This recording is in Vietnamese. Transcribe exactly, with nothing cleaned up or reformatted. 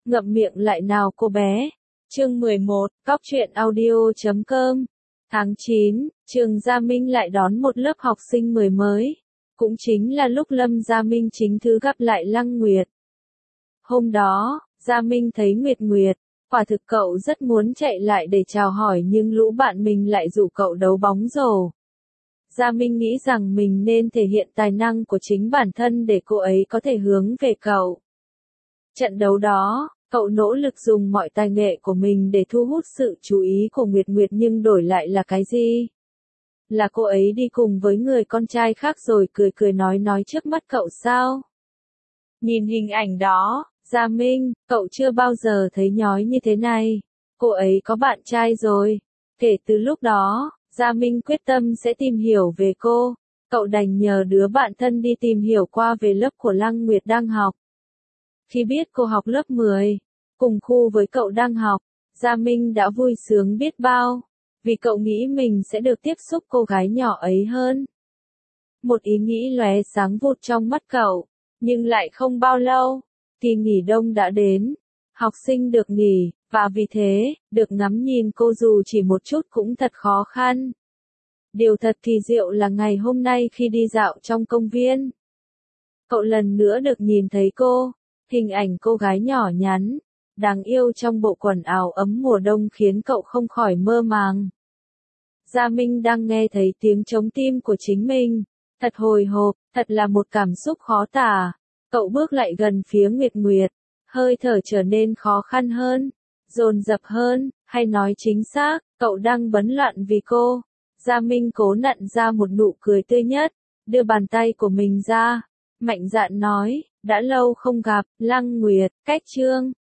ngậm miệng lại nào cô bé. Chương mười một, Cóc truyện audio chấm com. Tháng chín, trường Gia Minh lại đón một lớp học sinh mới mới. Cũng chính là lúc Lâm Gia Minh chính thức gặp lại Lăng Nguyệt. Hôm đó, Gia Minh thấy Nguyệt Nguyệt, quả thực cậu rất muốn chạy lại để chào hỏi nhưng lũ bạn mình lại rủ cậu đấu bóng rổ. Gia Minh nghĩ rằng mình nên thể hiện tài năng của chính bản thân để cô ấy có thể hướng về cậu. Trận đấu đó, cậu nỗ lực dùng mọi tài nghệ của mình để thu hút sự chú ý của Nguyệt Nguyệt nhưng đổi lại là cái gì? Là cô ấy đi cùng với người con trai khác rồi cười cười nói nói trước mắt cậu sao? Nhìn hình ảnh đó, Gia Minh, cậu chưa bao giờ thấy nhói như thế này. Cô ấy có bạn trai rồi. Kể từ lúc đó, Gia Minh quyết tâm sẽ tìm hiểu về cô. Cậu đành nhờ đứa bạn thân đi tìm hiểu qua về lớp của Lăng Nguyệt đang học. Khi biết cô học lớp mười, cùng khu với cậu đang học, Gia Minh đã vui sướng biết bao, vì cậu nghĩ mình sẽ được tiếp xúc cô gái nhỏ ấy hơn. Một ý nghĩ lóe sáng vụt trong mắt cậu, nhưng lại không bao lâu, kỳ nghỉ đông đã đến. Học sinh được nghỉ, và vì thế, được ngắm nhìn cô dù chỉ một chút cũng thật khó khăn. Điều thật kỳ diệu là ngày hôm nay khi đi dạo trong công viên, cậu lần nữa được nhìn thấy cô. Hình ảnh cô gái nhỏ nhắn, đáng yêu trong bộ quần áo ấm mùa đông khiến cậu không khỏi mơ màng. Gia Minh đang nghe thấy tiếng trống tim của chính mình, thật hồi hộp, thật là một cảm xúc khó tả. Cậu bước lại gần phía Nguyệt Nguyệt, hơi thở trở nên khó khăn hơn, dồn dập hơn, hay nói chính xác, cậu đang bấn loạn vì cô. Gia Minh cố nặn ra một nụ cười tươi nhất, đưa bàn tay của mình ra, mạnh dạn nói, đã lâu không gặp, Lăng Nguyệt, cách chương.